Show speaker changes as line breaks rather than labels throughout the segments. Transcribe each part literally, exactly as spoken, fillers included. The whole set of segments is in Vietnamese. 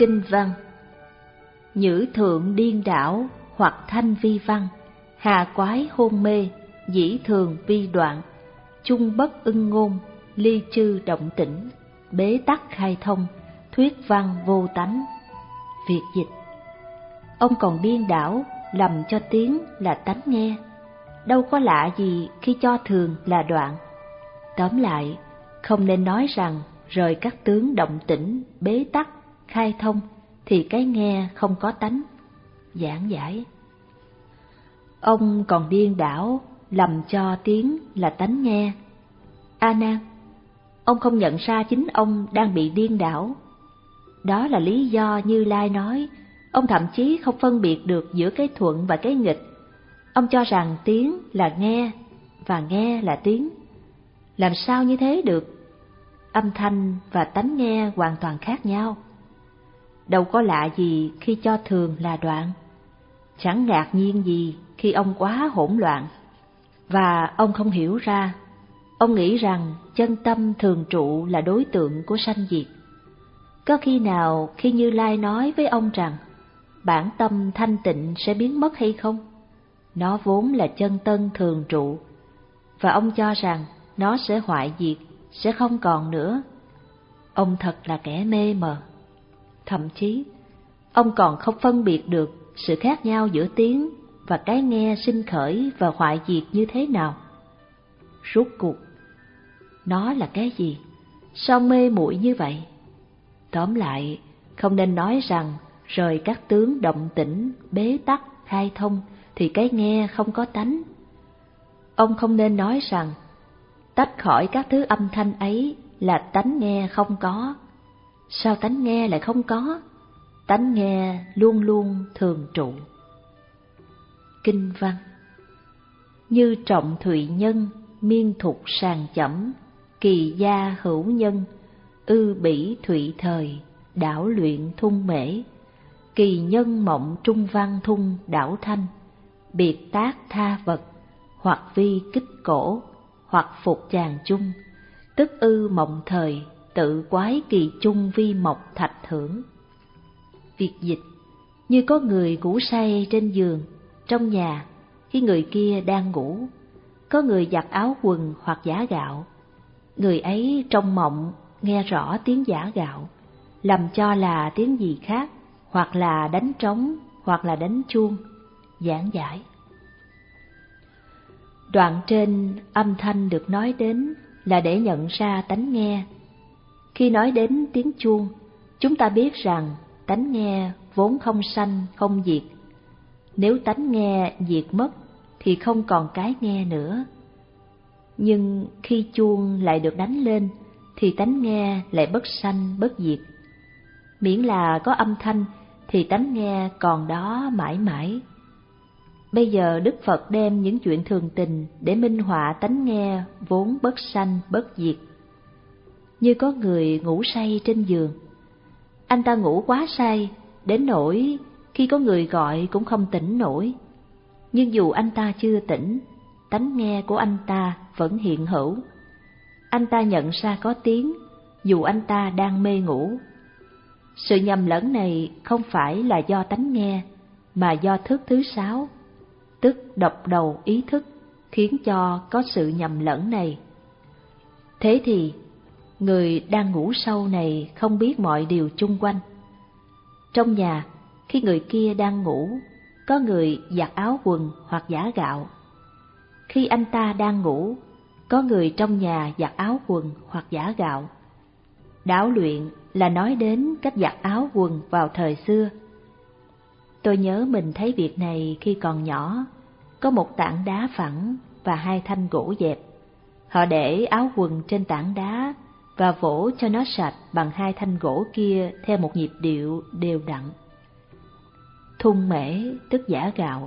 Kinh văn: Nhữ thượng điên đảo, hoặc thanh vi văn, hà quái hôn mê, dĩ thường vi đoạn, chung bất ưng ngôn, ly chư động tĩnh, bế tắc khai thông, thuyết văn vô tánh. Việt dịch: Ông còn điên đảo, lầm cho tiếng là tánh nghe, đâu có lạ gì khi cho thường là đoạn. Tóm lại, không nên nói rằng rời các tướng động tĩnh, bế tắc, khai thông thì cái nghe không có tánh. Giảng giải: Ông còn điên đảo, lầm cho tiếng là tánh nghe. A Nan, ông không nhận ra chính ông đang bị điên đảo. Đó là lý do Như Lai nói, ông thậm chí không phân biệt được giữa cái thuận và cái nghịch. Ông cho rằng tiếng là nghe và nghe là tiếng. Làm sao như thế được? Âm thanh và tánh nghe hoàn toàn khác nhau. Đâu có lạ gì khi cho thường là đoạn. Chẳng ngạc nhiên gì khi ông quá hỗn loạn. Và ông không hiểu ra, ông nghĩ rằng chân tâm thường trụ là đối tượng của sanh diệt. Có khi nào khi Như Lai nói với ông rằng bản tâm thanh tịnh sẽ biến mất hay không? Nó vốn là chân tân thường trụ, và ông cho rằng nó sẽ hoại diệt, sẽ không còn nữa. Ông thật là kẻ mê mờ. Thậm chí, ông còn không phân biệt được sự khác nhau giữa tiếng và cái nghe sinh khởi và hoại diệt như thế nào. Rốt cuộc, nó là cái gì? Sao mê muội như vậy? Tóm lại, không nên nói rằng rời các tướng động tĩnh, bế tắc, khai thông thì cái nghe không có tánh. Ông không nên nói rằng tách khỏi các thứ âm thanh ấy là tánh nghe không có. Sao tánh nghe lại không có? Tánh nghe luôn luôn thường trụ. Kinh văn: Như trọng thụy nhân, miên thục sàng chẩm, kỳ gia hữu nhân, ư bỉ thụy thời, đảo luyện thung mễ, kỳ nhân mộng trung văn thung đảo thanh, biệt tác tha vật, hoặc vi kích cổ, hoặc phục chàng chung, tức ư mộng thời, tự quái kỳ chung vi mộc thạch thưởng. Việt dịch: Như có người ngủ say trên giường, trong nhà, khi người kia đang ngủ. Có người giặt áo quần hoặc giã gạo. Người ấy trong mộng nghe rõ tiếng giã gạo, lầm cho là tiếng gì khác, hoặc là đánh trống, hoặc là đánh chuông. Giảng giải: Đoạn trên âm thanh được nói đến là để nhận ra tánh nghe. Khi nói đến tiếng chuông, chúng ta biết rằng tánh nghe vốn không sanh không diệt. Nếu tánh nghe diệt mất thì không còn cái nghe nữa. Nhưng khi chuông lại được đánh lên thì tánh nghe lại bất sanh bất diệt. Miễn là có âm thanh thì tánh nghe còn đó mãi mãi. Bây giờ Đức Phật đem những chuyện thường tình để minh họa tánh nghe vốn bất sanh bất diệt. Như có người ngủ say trên giường. Anh ta ngủ quá say, đến nỗi khi có người gọi cũng không tỉnh nổi. Nhưng dù anh ta chưa tỉnh, tánh nghe của anh ta vẫn hiện hữu. Anh ta nhận ra có tiếng, dù anh ta đang mê ngủ. Sự nhầm lẫn này không phải là do tánh nghe, mà do thức thứ sáu, tức độc đầu ý thức, khiến cho có sự nhầm lẫn này. Thế thì, người đang ngủ sâu này không biết mọi điều chung quanh. Trong nhà, khi người kia đang ngủ, có người giặt áo quần hoặc giã gạo. Khi anh ta đang ngủ, có người trong nhà giặt áo quần hoặc giã gạo. Đảo luyện là nói đến cách giặt áo quần vào thời xưa. Tôi nhớ mình thấy việc này khi còn nhỏ. Có một tảng đá phẳng và hai thanh gỗ dẹp. Họ để áo quần trên tảng đá và vỗ cho nó sạch bằng hai thanh gỗ kia theo một nhịp điệu đều đặn. Thung mễ tức giã gạo.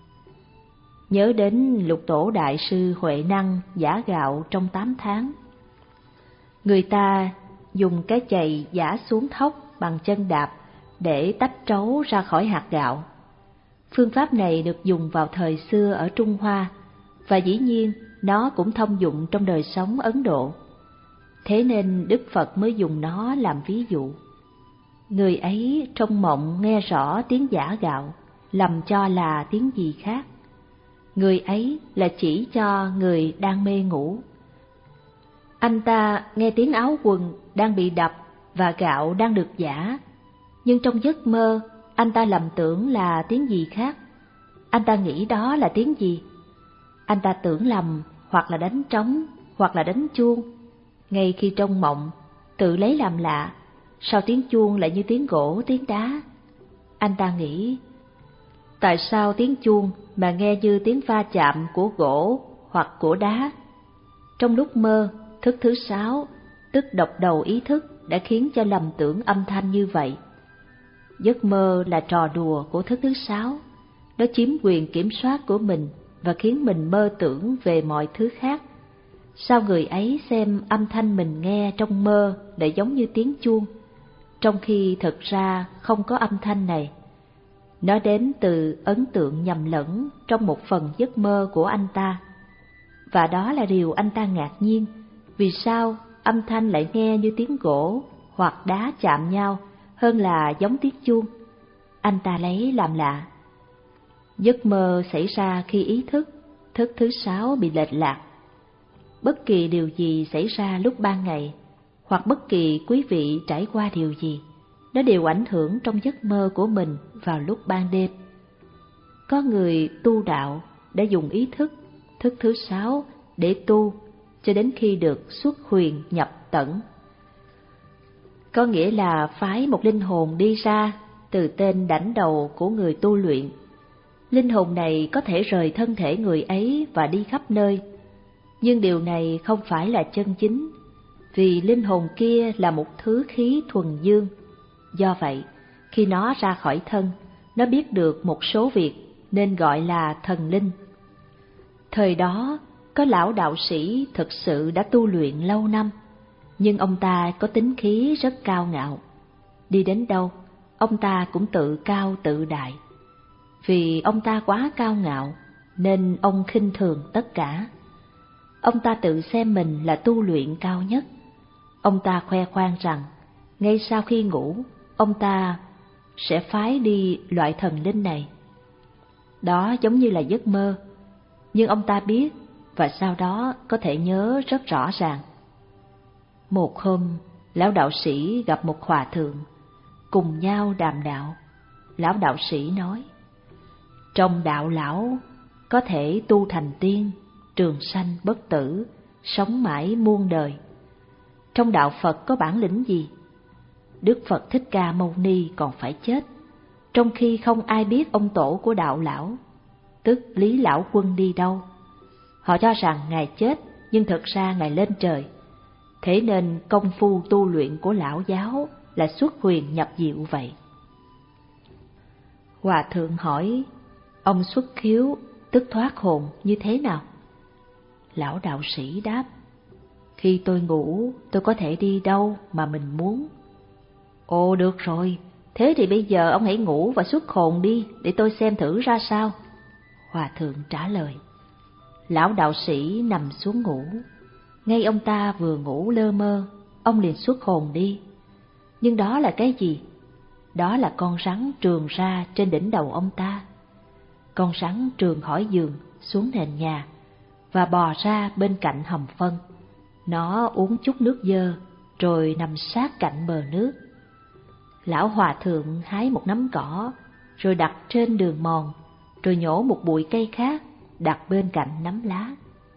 Nhớ đến Lục Tổ Đại sư Huệ Năng giã gạo trong tám tháng. Người ta dùng cái chày giã xuống thóc bằng chân đạp để tách trấu ra khỏi hạt gạo. Phương pháp này được dùng vào thời xưa ở Trung Hoa, và dĩ nhiên nó cũng thông dụng trong đời sống Ấn Độ. Thế nên Đức Phật mới dùng nó làm ví dụ. Người ấy trong mộng nghe rõ tiếng giã gạo, lầm cho là tiếng gì khác. Người ấy là chỉ cho người đang mê ngủ. Anh ta nghe tiếng áo quần đang bị đập và gạo đang được giã, nhưng trong giấc mơ anh ta lầm tưởng là tiếng gì khác. Anh ta nghĩ đó là tiếng gì? Anh ta tưởng lầm hoặc là đánh trống hoặc là đánh chuông. Ngay khi trong mộng, tự lấy làm lạ, sao tiếng chuông lại như tiếng gỗ, tiếng đá? Anh ta nghĩ, tại sao tiếng chuông mà nghe như tiếng va chạm của gỗ hoặc của đá? Trong lúc mơ, thức thứ sáu, tức độc đầu ý thức đã khiến cho lầm tưởng âm thanh như vậy. Giấc mơ là trò đùa của thức thứ sáu, nó chiếm quyền kiểm soát của mình và khiến mình mơ tưởng về mọi thứ khác. Sao người ấy xem âm thanh mình nghe trong mơ lại giống như tiếng chuông, trong khi thực ra không có âm thanh này? Nó đến từ ấn tượng nhầm lẫn trong một phần giấc mơ của anh ta. Và đó là điều anh ta ngạc nhiên, vì sao âm thanh lại nghe như tiếng gỗ hoặc đá chạm nhau hơn là giống tiếng chuông. Anh ta lấy làm lạ. Giấc mơ xảy ra khi ý thức, thức thứ sáu bị lệch lạc. Bất kỳ điều gì xảy ra lúc ban ngày, hoặc bất kỳ quý vị trải qua điều gì, nó đều ảnh hưởng trong giấc mơ của mình vào lúc ban đêm. Có người tu đạo đã dùng ý thức, thức thứ sáu để tu cho đến khi được xuất huyền nhập tẩn. Có nghĩa là phái một linh hồn đi ra từ tên đảnh đầu của người tu luyện. Linh hồn này có thể rời thân thể người ấy và đi khắp nơi, nhưng điều này không phải là chân chính, vì linh hồn kia là một thứ khí thuần dương. Do vậy, khi nó ra khỏi thân, nó biết được một số việc nên gọi là thần linh. Thời đó, có lão đạo sĩ thực sự đã tu luyện lâu năm, nhưng ông ta có tính khí rất cao ngạo. Đi đến đâu, ông ta cũng tự cao tự đại. Vì ông ta quá cao ngạo, nên ông khinh thường tất cả. Ông ta tự xem mình là tu luyện cao nhất. Ông ta khoe khoang rằng, ngay sau khi ngủ, ông ta sẽ phái đi loại thần linh này. Đó giống như là giấc mơ, nhưng ông ta biết và sau đó có thể nhớ rất rõ ràng. Một hôm, lão đạo sĩ gặp một hòa thượng, cùng nhau đàm đạo. Lão đạo sĩ nói, trong đạo lão có thể tu thành tiên, trường sanh bất tử, sống mãi muôn đời. Trong đạo Phật có bản lĩnh gì? Đức Phật Thích Ca Mâu Ni còn phải chết, trong khi không ai biết ông tổ của đạo lão, tức Lý Lão Quân đi đâu. Họ cho rằng Ngài chết, nhưng thực ra Ngài lên trời. Thế nên công phu tu luyện của lão giáo là xuất huyền nhập diệu vậy. Hòa thượng hỏi, ông xuất khiếu, tức thoát hồn như thế nào? Lão đạo sĩ đáp, khi tôi ngủ, tôi có thể đi đâu mà mình muốn. Ồ, được rồi, thế thì bây giờ ông hãy ngủ và xuất hồn đi, để tôi xem thử ra sao. Hòa thượng trả lời. Lão đạo sĩ nằm xuống ngủ. Ngay ông ta vừa ngủ lơ mơ, ông liền xuất hồn đi. Nhưng đó là cái gì? Đó là con rắn trườn ra trên đỉnh đầu ông ta. Con rắn trườn khỏi giường xuống nền nhà và bò ra bên cạnh hầm phân. Nó uống chút nước dơ rồi nằm sát cạnh bờ nước. Lão hòa thượng hái một nắm cỏ rồi đặt trên đường mòn, rồi nhổ một bụi cây khác đặt bên cạnh nắm lá.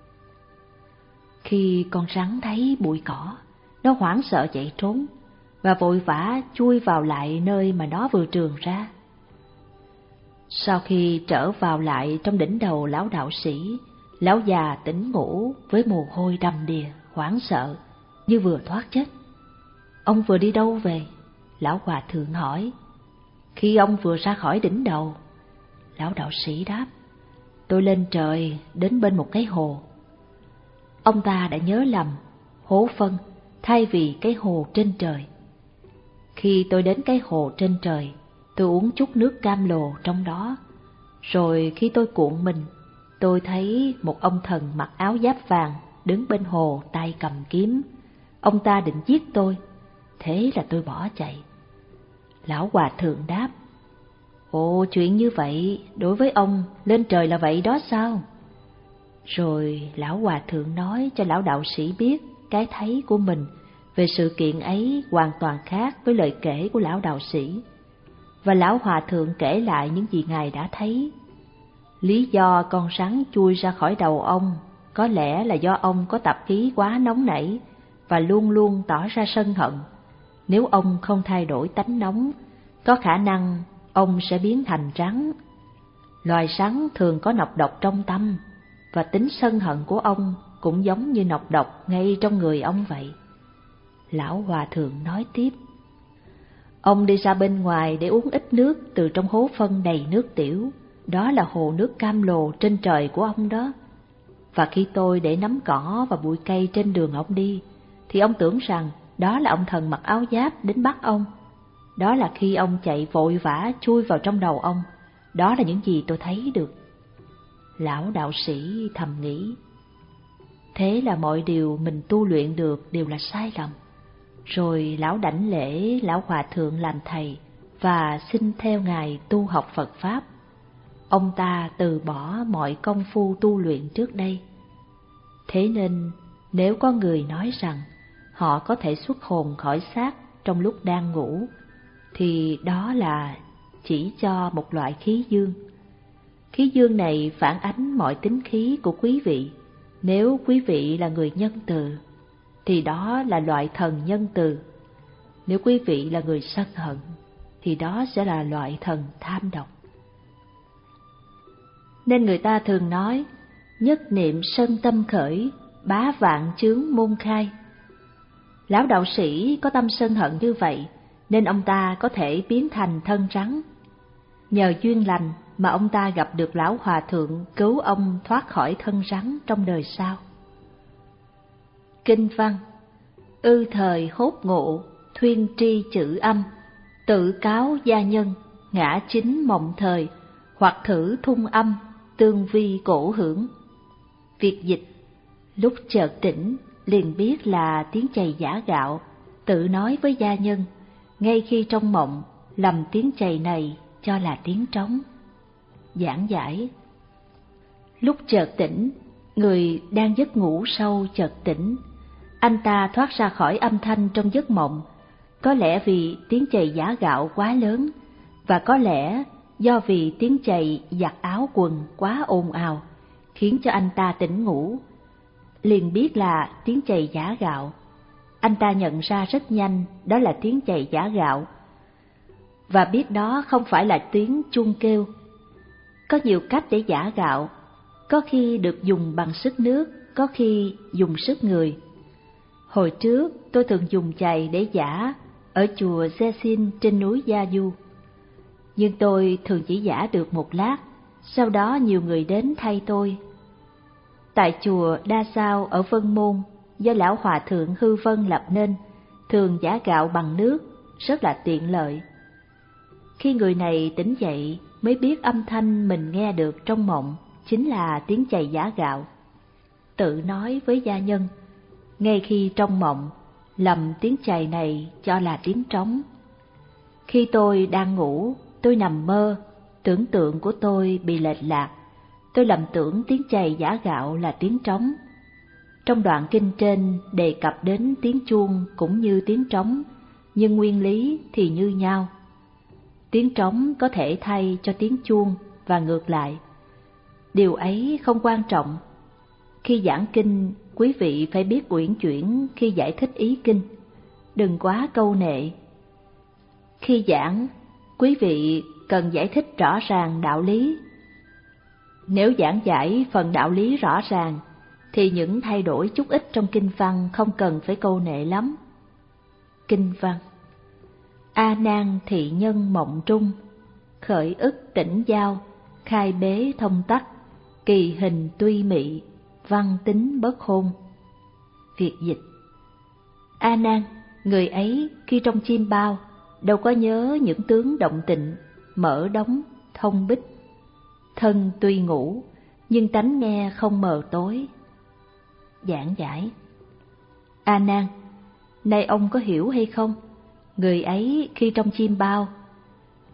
Khi con rắn thấy bụi cỏ, nó hoảng sợ chạy trốn và vội vã chui vào lại nơi mà nó vừa trườn ra. Sau khi trở vào lại trong đỉnh đầu lão đạo sĩ, lão già tỉnh ngủ với mồ hôi đầm đìa, hoảng sợ như vừa thoát chết. Ông vừa đi đâu về? Lão hòa thượng hỏi. Khi ông vừa ra khỏi đỉnh đầu, lão đạo sĩ đáp, tôi lên trời đến bên một cái hồ. Ông ta đã nhớ lầm, hố phân thay vì cái hồ trên trời. Khi tôi đến cái hồ trên trời, tôi uống chút nước cam lồ trong đó. Rồi khi tôi cuộn mình, tôi thấy một ông thần mặc áo giáp vàng đứng bên hồ tay cầm kiếm. Ông ta định giết tôi, thế là tôi bỏ chạy. Lão Hòa Thượng đáp: Ồ, chuyện như vậy, đối với ông, lên trời là vậy đó sao? Rồi Lão Hòa Thượng nói cho Lão Đạo Sĩ biết cái thấy của mình về sự kiện ấy hoàn toàn khác với lời kể của Lão Đạo Sĩ. Và Lão Hòa Thượng kể lại những gì Ngài đã thấy. Lý do con rắn chui ra khỏi đầu ông có lẽ là do ông có tập khí quá nóng nảy và luôn luôn tỏ ra sân hận. Nếu ông không thay đổi tánh nóng, có khả năng ông sẽ biến thành rắn. Loài rắn thường có nọc độc trong tâm, và tính sân hận của ông cũng giống như nọc độc ngay trong người ông vậy. Lão Hòa Thượng nói tiếp: Ông đi ra bên ngoài để uống ít nước từ trong hố phân đầy nước tiểu, đó là hồ nước cam lồ trên trời của ông đó. Và khi tôi để nắm cỏ và bụi cây trên đường ông đi, thì ông tưởng rằng đó là ông thần mặc áo giáp đến bắt ông. Đó là khi ông chạy vội vã chui vào trong đầu ông. Đó là những gì tôi thấy được. Lão Đạo Sĩ thầm nghĩ: Thế là mọi điều mình tu luyện được đều là sai lầm. Rồi lão đảnh lễ Lão Hòa Thượng làm thầy và xin theo Ngài tu học Phật Pháp. Ông ta từ bỏ mọi công phu tu luyện trước đây. Thế nên nếu có người nói rằng họ có thể xuất hồn khỏi xác trong lúc đang ngủ, thì đó là chỉ cho một loại khí dương. Khí dương này phản ánh mọi tính khí của quý vị. Nếu quý vị là người nhân từ, thì đó là loại thần nhân từ. Nếu quý vị là người sân hận, thì đó sẽ là loại thần tham độc. Nên người ta thường nói: nhất niệm sân tâm khởi, bá vạn chướng môn khai. Lão Đạo Sĩ có tâm sân hận như vậy, nên ông ta có thể biến thành thân rắn. Nhờ duyên lành mà ông ta gặp được Lão Hòa Thượng cứu ông thoát khỏi thân rắn trong đời sau. Kinh văn: ư thời hốt ngộ, thuyên tri chữ âm, tự cáo gia nhân, ngã chính mộng thời, hoặc thử thung âm, tương vi cổ hưởng. Việc dịch: lúc chợt tỉnh, liền biết là tiếng chày giã gạo, tự nói với gia nhân, ngay khi trong mộng, lầm tiếng chày này cho là tiếng trống. Giảng giải: lúc chợt tỉnh, người đang giấc ngủ sâu chợt tỉnh. Anh ta thoát ra khỏi âm thanh trong giấc mộng, có lẽ vì tiếng chày giã gạo quá lớn, và có lẽ do vì tiếng chày giặt áo quần quá ồn ào, khiến cho anh ta tỉnh ngủ. Liền biết là tiếng chày giã gạo. Anh ta nhận ra rất nhanh đó là tiếng chày giã gạo, và biết đó không phải là tiếng chuông kêu. Có nhiều cách để giã gạo, có khi được dùng bằng sức nước, có khi dùng sức người. Hồi trước tôi thường dùng chày để giã ở chùa Xe-xin trên núi Gia Du. Nhưng tôi thường chỉ giã được một lát, sau đó nhiều người đến thay tôi. Tại chùa Đa Sao ở Vân Môn, do Lão Hòa Thượng Hư Vân lập nên, thường giã gạo bằng nước, rất là tiện lợi. Khi người này tỉnh dậy mới biết âm thanh mình nghe được trong mộng chính là tiếng chày giã gạo. Tự nói với gia nhân, ngay khi trong mộng, lầm tiếng chày này cho là tiếng trống. Khi tôi đang ngủ, tôi nằm mơ, tưởng tượng của tôi bị lệch lạc, tôi lầm tưởng tiếng chày giã gạo là tiếng trống. Trong đoạn kinh trên đề cập đến tiếng chuông cũng như tiếng trống, nhưng nguyên lý thì như nhau. Tiếng trống có thể thay cho tiếng chuông và ngược lại. Điều ấy không quan trọng. Khi giảng kinh, quý vị phải biết uyển chuyển khi giải thích ý kinh, đừng quá câu nệ. Khi giảng, quý vị cần giải thích rõ ràng đạo lý. Nếu giảng giải phần đạo lý rõ ràng, thì những thay đổi chút ít trong kinh văn không cần phải câu nệ lắm. Kinh văn: A nan thị nhân mộng trung, khởi ức tỉnh giao, khai bế thông tắc, kỳ hình tuy mị, văn tính bất hôn. Việc dịch: A nan, người ấy khi trong chim bao, đâu có nhớ những tướng động tịnh, mở đóng, thông bích. Thân tuy ngủ, nhưng tánh nghe không mờ tối. Giảng giải: A nan, nay ông có hiểu hay không? Người ấy khi trong chim bao,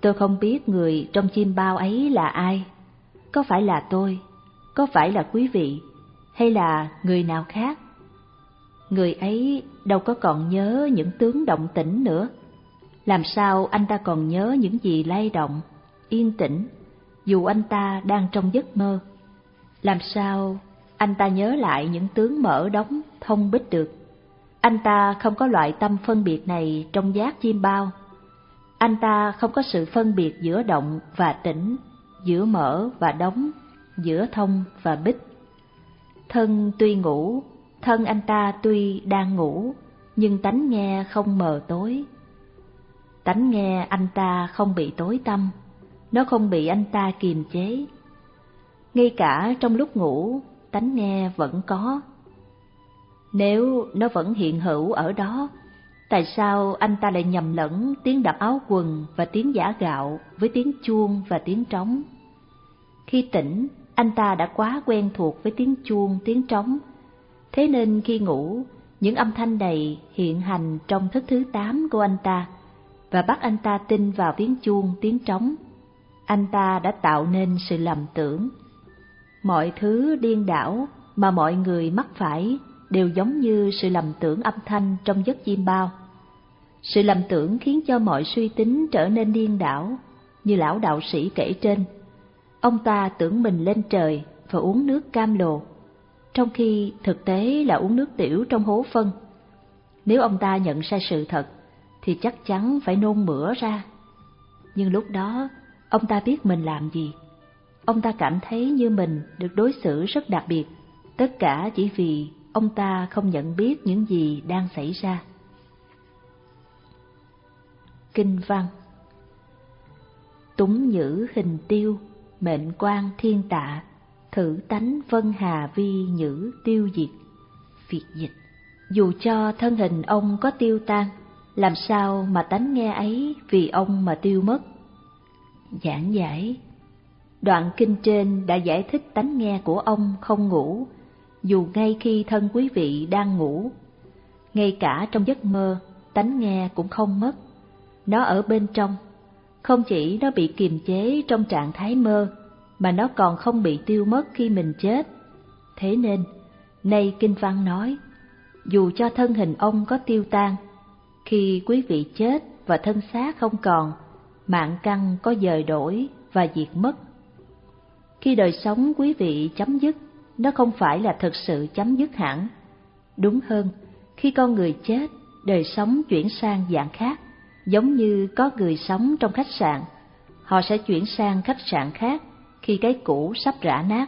Tôi không biết người trong chim bao ấy là ai. Có phải là tôi? Có phải là quý vị? Hay là người nào khác? Người ấy đâu có còn nhớ những tướng động tĩnh nữa. Làm sao anh ta còn nhớ những gì lay động, yên tĩnh, dù anh ta đang trong giấc mơ? Làm sao anh ta nhớ lại những tướng mở đóng, thông bích được? Anh ta không có loại tâm phân biệt này trong giác chim bao. Anh ta không có sự phân biệt giữa động và tĩnh, giữa mở và đóng, giữa thông và bích. Thân tuy ngủ, thân anh ta tuy đang ngủ, nhưng tánh nghe không mờ tối. Tánh nghe anh ta không bị tối tăm, nó không bị anh ta kiềm chế. Ngay cả trong lúc ngủ, tánh nghe vẫn có. Nếu nó vẫn hiện hữu ở đó, tại sao anh ta lại nhầm lẫn tiếng đập áo quần và tiếng giã gạo với tiếng chuông và tiếng trống? Khi tỉnh, anh ta đã quá quen thuộc với tiếng chuông, tiếng trống. Thế nên khi ngủ, những âm thanh này hiện hành trong thức thứ tám của anh ta và bắt anh ta tin vào tiếng chuông, tiếng trống. Anh ta đã tạo nên sự lầm tưởng. Mọi thứ điên đảo mà mọi người mắc phải đều giống như sự lầm tưởng âm thanh trong giấc chim bao. Sự lầm tưởng khiến cho mọi suy tính trở nên điên đảo, như lão đạo sĩ kể trên. Ông ta tưởng mình lên trời và uống nước cam lồ, trong khi thực tế là uống nước tiểu trong hố phân. Nếu ông ta nhận sai sự thật, thì chắc chắn phải nôn mửa ra. Nhưng lúc đó, ông ta biết mình làm gì. Ông ta cảm thấy như mình được đối xử rất đặc biệt, tất cả chỉ vì ông ta không nhận biết những gì đang xảy ra. Kinh văn: Túng nhữ hình tiêu, mệnh quan thiên tạ, thử tánh vân hà vi nhữ tiêu diệt. Việt dịch: Dù cho thân hình ông có tiêu tan, làm sao mà tánh nghe ấy vì ông mà tiêu mất? Giảng giải: Đoạn kinh trên đã giải thích tánh nghe của ông không ngủ, dù ngay khi thân quý vị đang ngủ. Ngay cả trong giấc mơ, tánh nghe cũng không mất. Nó ở bên trong. Không chỉ nó bị kiềm chế trong trạng thái mơ, mà nó còn không bị tiêu mất khi mình chết. Thế nên, nay kinh văn nói, dù cho thân hình ông có tiêu tan, khi quý vị chết và thân xác không còn, mạng căn có dời đổi và diệt mất. Khi đời sống quý vị chấm dứt, nó không phải là thực sự chấm dứt hẳn. Đúng hơn, khi con người chết, đời sống chuyển sang dạng khác, giống như có người sống trong khách sạn. Họ sẽ chuyển sang khách sạn khác khi cái cũ sắp rã nát.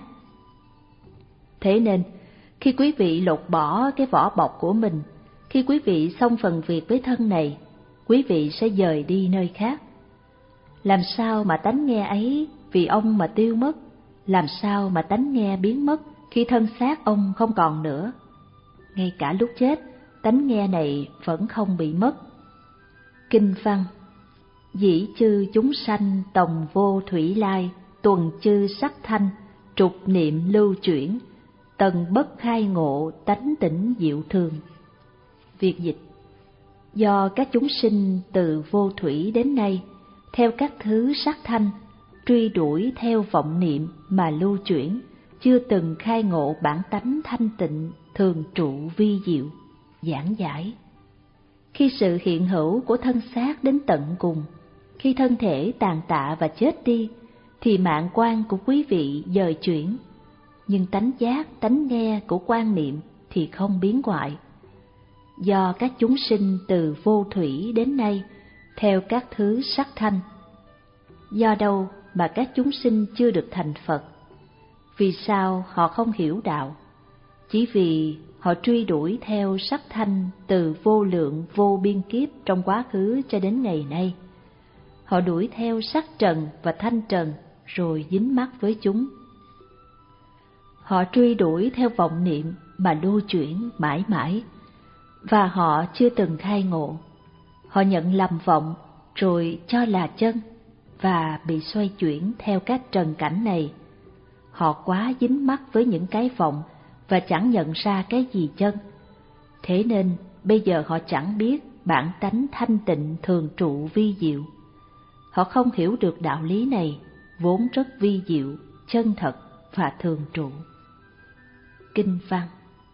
Thế nên, khi quý vị lột bỏ cái vỏ bọc của mình, khi quý vị xong phần việc với thân này, quý vị sẽ dời đi nơi khác. Làm sao mà tánh nghe ấy vì ông mà tiêu mất? Làm sao mà tánh nghe biến mất khi thân xác ông không còn nữa? Ngay cả lúc chết, tánh nghe này vẫn không bị mất. Kinh văn: Dĩ chư chúng sanh tòng vô thủy lai, tuần chư sắc thanh, trục niệm lưu chuyển, tần bất khai ngộ tánh tỉnh diệu thường. Việt dịch: Do các chúng sinh từ vô thủy đến nay, theo các thứ sắc thanh, truy đuổi theo vọng niệm mà lưu chuyển, chưa từng khai ngộ bản tánh thanh tịnh, thường trụ vi diệu. Giảng giải: Khi sự hiện hữu của thân xác đến tận cùng, khi thân thể tàn tạ và chết đi, thì mạng quan của quý vị dời chuyển, nhưng tánh giác, tánh nghe của quan niệm thì không biến hoại. Do các chúng sinh từ vô thủy đến nay, theo các thứ sắc thanh. Do đâu mà các chúng sinh chưa được thành Phật? Vì sao họ không hiểu đạo? Chỉ vì họ truy đuổi theo sắc thanh từ vô lượng vô biên kiếp trong quá khứ cho đến ngày nay. Họ đuổi theo sắc trần và thanh trần rồi dính mắc với chúng. Họ truy đuổi theo vọng niệm mà lưu chuyển mãi mãi, và họ chưa từng khai ngộ. Họ nhận lầm vọng rồi cho là chân và bị xoay chuyển theo các trần cảnh này. Họ quá dính mắc với những cái vọng và chẳng nhận ra cái gì chân. Thế nên bây giờ họ chẳng biết bản tánh thanh tịnh thường trụ vi diệu. họ không hiểu được đạo lý này vốn rất vi diệu, chân thật và thường trụ. Kinh văn: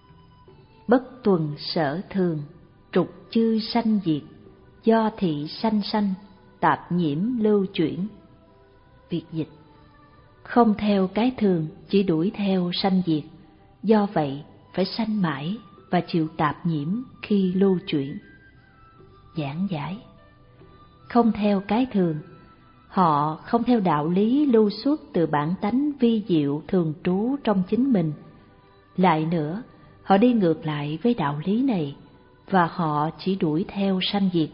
bất tuần sở thường, trục chư sanh diệt, do thị sanh sanh, tạp nhiễm lưu chuyển. Việt dịch: không theo cái thường, chỉ đuổi theo sanh diệt, do vậy phải sanh mãi và chịu tạp nhiễm khi lưu chuyển. Giảng giải: không theo cái thường, họ không theo đạo lý lưu xuất từ bản tánh vi diệu thường trú trong chính mình. Lại nữa, họ đi ngược lại với đạo lý này và họ chỉ đuổi theo sanh diệt.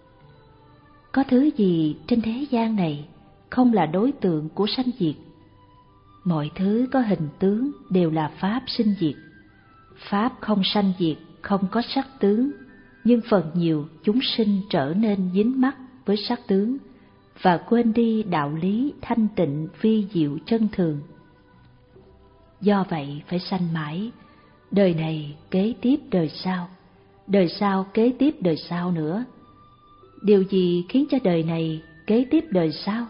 Có thứ gì trên thế gian này không là đối tượng của sanh diệt? Mọi thứ có hình tướng đều là pháp sinh diệt. Pháp không sanh diệt, không có sắc tướng, nhưng phần nhiều chúng sinh trở nên dính mắc với sắc tướng và quên đi đạo lý thanh tịnh vi diệu chân thường. Do vậy phải sanh mãi, đời này kế tiếp đời sau, đời sau kế tiếp đời sau nữa. Điều gì khiến cho đời này kế tiếp đời sau?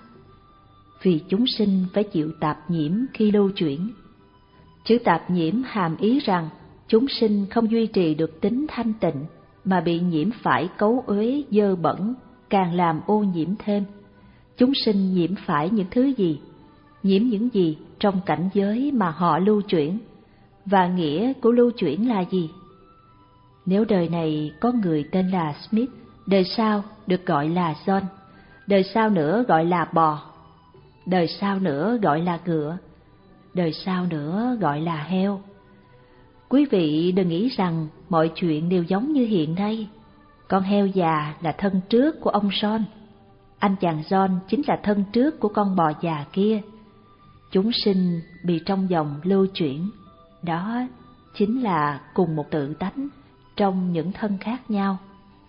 Vì chúng sinh phải chịu tạp nhiễm khi lưu chuyển. Chữ tạp nhiễm hàm ý rằng chúng sinh không duy trì được tính thanh tịnh mà bị nhiễm phải cấu uế dơ bẩn, càng làm ô nhiễm thêm. Chúng sinh nhiễm phải những thứ gì? Nhiễm những gì trong cảnh giới mà họ lưu chuyển? Và nghĩa của lưu chuyển là gì? Nếu đời này có người tên là Smith, đời sau được gọi là John, đời sau nữa gọi là bò, đời sau nữa gọi là ngựa, đời sau nữa gọi là heo. Quý vị đừng nghĩ rằng mọi chuyện đều giống như hiện nay. Con heo già là thân trước của ông John, anh chàng John chính là thân trước của con bò già kia. Chúng sinh bị trong dòng lưu chuyển, đó chính là cùng một tự tánh trong những thân khác nhau.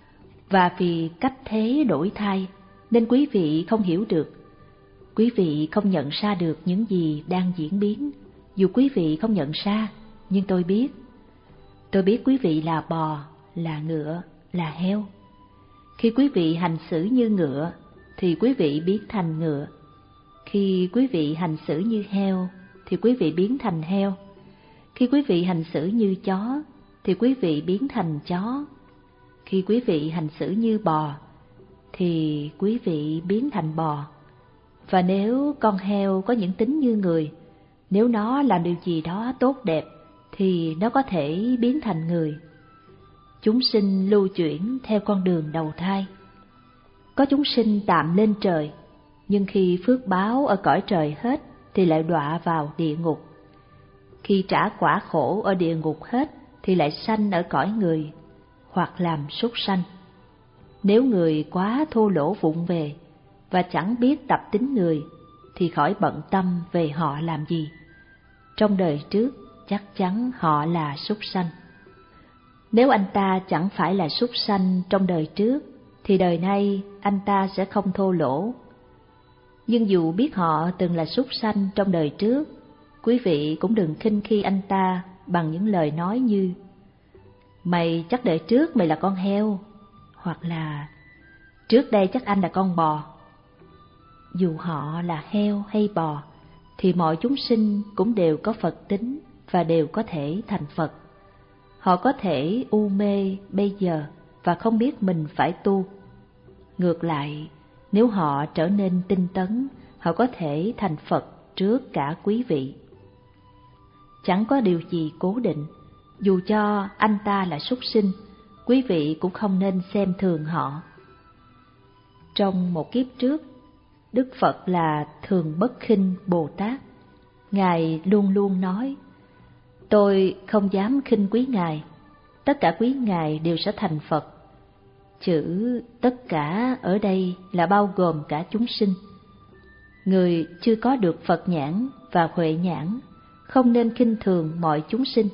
Và vì cách thế đổi thay nên quý vị không hiểu được. Quý vị không nhận ra được những gì đang diễn biến. Dù quý vị không nhận ra, nhưng tôi biết. Tôi biết quý vị là bò, là ngựa, là heo. Khi quý vị hành xử như ngựa, thì quý vị biến thành ngựa. Khi quý vị hành xử như heo, thì quý vị biến thành heo. Khi quý vị hành xử như chó, thì quý vị biến thành chó. Khi quý vị hành xử như bò, thì quý vị biến thành bò. Và nếu con heo có những tính như người, nếu nó làm điều gì đó tốt đẹp, thì nó có thể biến thành người. Chúng sinh lưu chuyển theo con đường đầu thai. Có chúng sinh tạm lên trời, nhưng khi phước báo ở cõi trời hết thì lại đọa vào địa ngục. Khi trả quả khổ ở địa ngục hết thì lại sanh ở cõi người, hoặc làm súc sanh. Nếu người quá thô lỗ vụng về và chẳng biết tập tính người, thì khỏi bận tâm về họ làm gì. Trong đời trước chắc chắn họ là súc sanh. Nếu anh ta chẳng phải là súc sanh trong đời trước, thì đời nay anh ta sẽ không thô lỗ. Nhưng dù biết họ từng là súc sanh trong đời trước, quý vị cũng đừng khinh khi anh ta bằng những lời nói như mày chắc đời trước mày là con heo, hoặc là trước đây chắc anh là con bò. Dù họ là heo hay bò, thì mọi chúng sinh cũng đều có Phật tính và đều có thể thành Phật. Họ có thể u mê bây giờ và không biết mình phải tu. Ngược lại, nếu họ trở nên tinh tấn, họ có thể thành Phật trước cả quý vị. Chẳng có điều gì cố định, dù cho anh ta là súc sinh, quý vị cũng không nên xem thường họ. Trong một kiếp trước, Đức Phật là Thường Bất Khinh Bồ Tát. Ngài luôn luôn nói, tôi không dám khinh quý Ngài, tất cả quý Ngài đều sẽ thành Phật. Chữ tất cả ở đây là bao gồm cả chúng sinh. Người chưa có được Phật nhãn và Huệ nhãn không nên khinh thường mọi chúng sinh.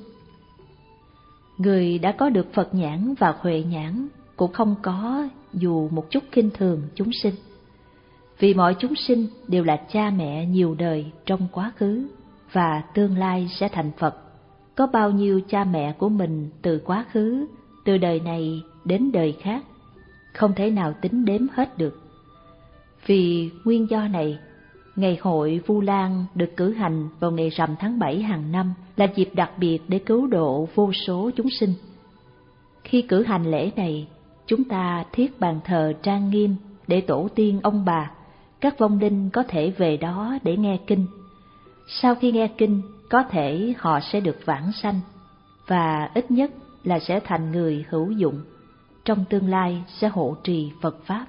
Người đã có được Phật nhãn và Huệ nhãn cũng không có dù một chút khinh thường chúng sinh. Vì mọi chúng sinh đều là cha mẹ nhiều đời trong quá khứ và tương lai sẽ thành Phật. Có bao nhiêu cha mẹ của mình từ quá khứ, từ đời này đến đời khác, không thể nào tính đếm hết được. Vì nguyên do này, ngày hội Vu Lan được cử hành vào ngày rằm tháng bảy hàng năm là dịp đặc biệt để cứu độ vô số chúng sinh. Khi cử hành lễ này, chúng ta thiết bàn thờ trang nghiêm để tổ tiên ông bà, các vong linh có thể về đó để nghe kinh. Sau khi nghe kinh, có thể họ sẽ được vãng sanh, và ít nhất là sẽ thành người hữu dụng, trong tương lai sẽ hộ trì Phật Pháp.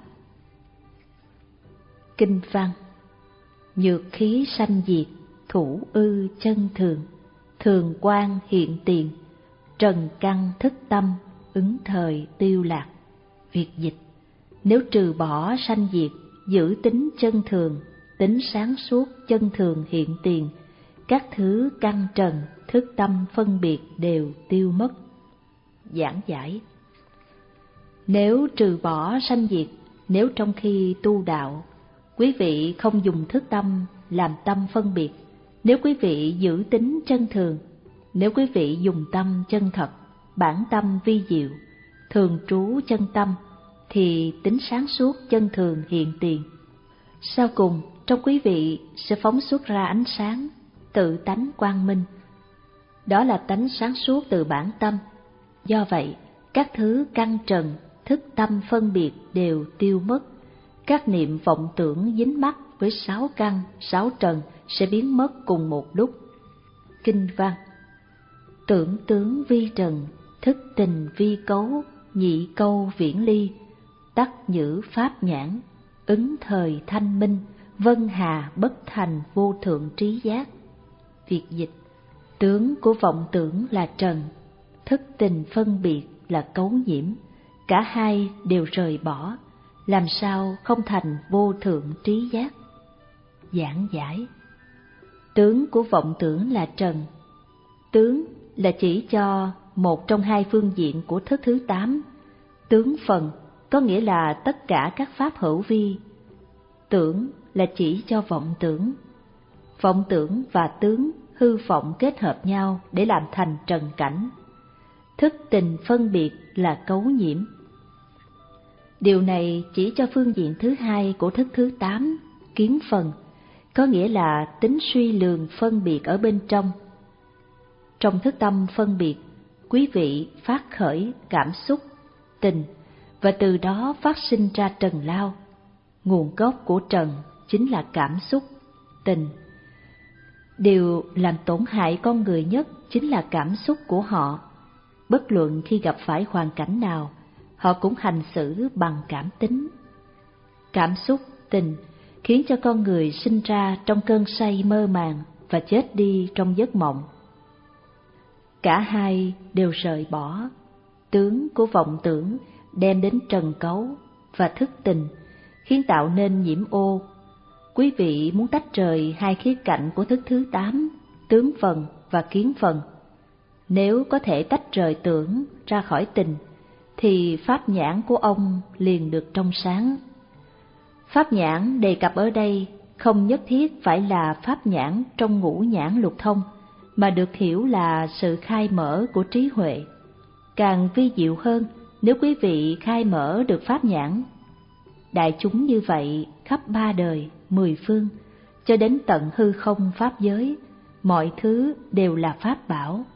Kinh văn: Nhược khí sanh diệt, thủ ư chân thường, thường quan hiện tiền, trần căn thức tâm, ứng thời tiêu lạc. Việt dịch: Nếu trừ bỏ sanh diệt, giữ tính chân thường, tính sáng suốt chân thường hiện tiền, các thứ căn trần, thức tâm phân biệt đều tiêu mất. Giảng giải: Nếu trừ bỏ sanh diệt, nếu trong khi tu đạo, quý vị không dùng thức tâm làm tâm phân biệt, nếu quý vị giữ tính chân thường, nếu quý vị dùng tâm chân thật, bản tâm vi diệu, thường trú chân tâm, thì tính sáng suốt chân thường hiện tiền. Sau cùng, trong quý vị sẽ phóng xuất ra ánh sáng, tự tánh quang minh. Đó là tánh sáng suốt từ bản tâm. Do vậy, các thứ căn trần, thức tâm phân biệt đều tiêu mất. Các niệm vọng tưởng dính mắc với sáu căn, sáu trần sẽ biến mất cùng một lúc. Kinh văn: Tưởng tướng vi trần, thức tình vi cấu, nhị câu viễn ly, tắc nhữ pháp nhãn, ứng thời thanh minh, vân hà bất thành vô thượng trí giác. Việt dịch: Tướng của vọng tưởng là trần, thức tình phân biệt là cấu nhiễm, cả hai đều rời bỏ, làm sao không thành vô thượng trí giác. Giảng giải: Tướng của vọng tưởng là trần. Tướng là chỉ cho một trong hai phương diện của thức thứ tám. Tướng phần có nghĩa là tất cả các pháp hữu vi. Tưởng là chỉ cho vọng tưởng. Vọng tưởng và tướng hư vọng kết hợp nhau để làm thành trần cảnh. Thức tình phân biệt là cấu nhiễm. Điều này chỉ cho phương diện thứ hai của thức thứ tám, kiến phần, có nghĩa là tính suy lường phân biệt ở bên trong. Trong thức tâm phân biệt, quý vị phát khởi cảm xúc, tình, và từ đó phát sinh ra trần lao. Nguồn gốc của trần chính là cảm xúc, tình. Điều làm tổn hại con người nhất chính là cảm xúc của họ. Bất luận khi gặp phải hoàn cảnh nào, họ cũng hành xử bằng cảm tính. Cảm xúc, tình khiến cho con người sinh ra trong cơn say mơ màng và chết đi trong giấc mộng. Cả hai đều rời bỏ. Tướng của vọng tưởng đem đến trần cấu và thức tình, khiến tạo nên nhiễm ô. Quý vị muốn tách rời hai khía cạnh của thức thứ tám, tướng phần và kiến phần. Nếu có thể tách rời tưởng ra khỏi tình, thì pháp nhãn của ông liền được trong sáng. Pháp nhãn đề cập ở đây không nhất thiết phải là pháp nhãn trong ngũ nhãn lục thông, mà được hiểu là sự khai mở của trí huệ. Càng vi diệu hơn nếu quý vị khai mở được pháp nhãn. Đại chúng như vậy khắp ba đời, mười phương, cho đến tận hư không pháp giới, mọi thứ đều là pháp bảo.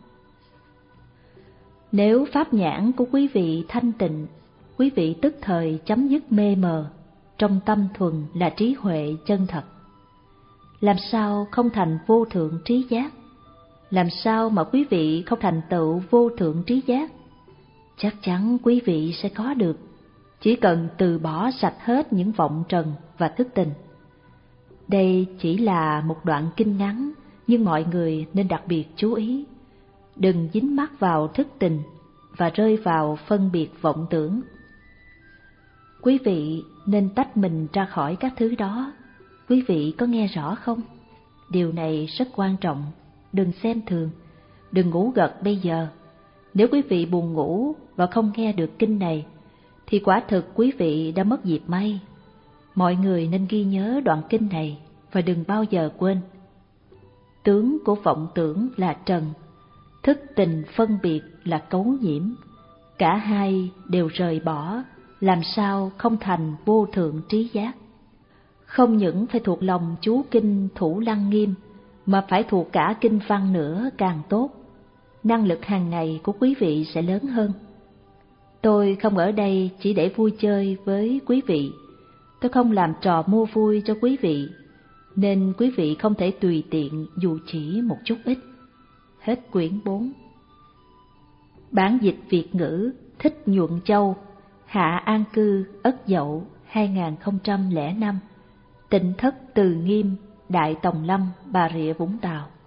Nếu pháp nhãn của quý vị thanh tịnh, quý vị tức thời chấm dứt mê mờ, trong tâm thuần là trí huệ chân thật. Làm sao không thành vô thượng trí giác? Làm sao mà quý vị không thành tựu vô thượng trí giác? Chắc chắn quý vị sẽ có được, chỉ cần từ bỏ sạch hết những vọng trần và thức tình. Đây chỉ là một đoạn kinh ngắn, nhưng mọi người nên đặc biệt chú ý. Đừng dính mắc vào thức tình và rơi vào phân biệt vọng tưởng. Quý vị nên tách mình ra khỏi các thứ đó. Quý vị có nghe rõ không? Điều này rất quan trọng. Đừng xem thường, đừng ngủ gật bây giờ. Nếu quý vị buồn ngủ và không nghe được kinh này, thì quả thực quý vị đã mất dịp may. Mọi người nên ghi nhớ đoạn kinh này và đừng bao giờ quên. Tướng của vọng tưởng là trần, thức tình phân biệt là cấu nhiễm. Cả hai đều rời bỏ, làm sao không thành vô thượng trí giác? Không những phải thuộc lòng chú kinh Thủ Lăng Nghiêm, mà phải thuộc cả kinh văn nữa càng tốt. Năng lực hàng ngày của quý vị sẽ lớn hơn. Tôi không ở đây chỉ để vui chơi với quý vị. Tôi không làm trò mua vui cho quý vị, nên quý vị không thể tùy tiện dù chỉ một chút ít. Hết quyển bốn. Bản dịch Việt ngữ Thích Nhuận Châu, Hạ An Cư, Ất Dậu, hai nghìn không trăm lẻ năm. Tỉnh thất Từ Nghiêm, Đại Tòng Lâm, Bà Rịa, Vũng Tàu.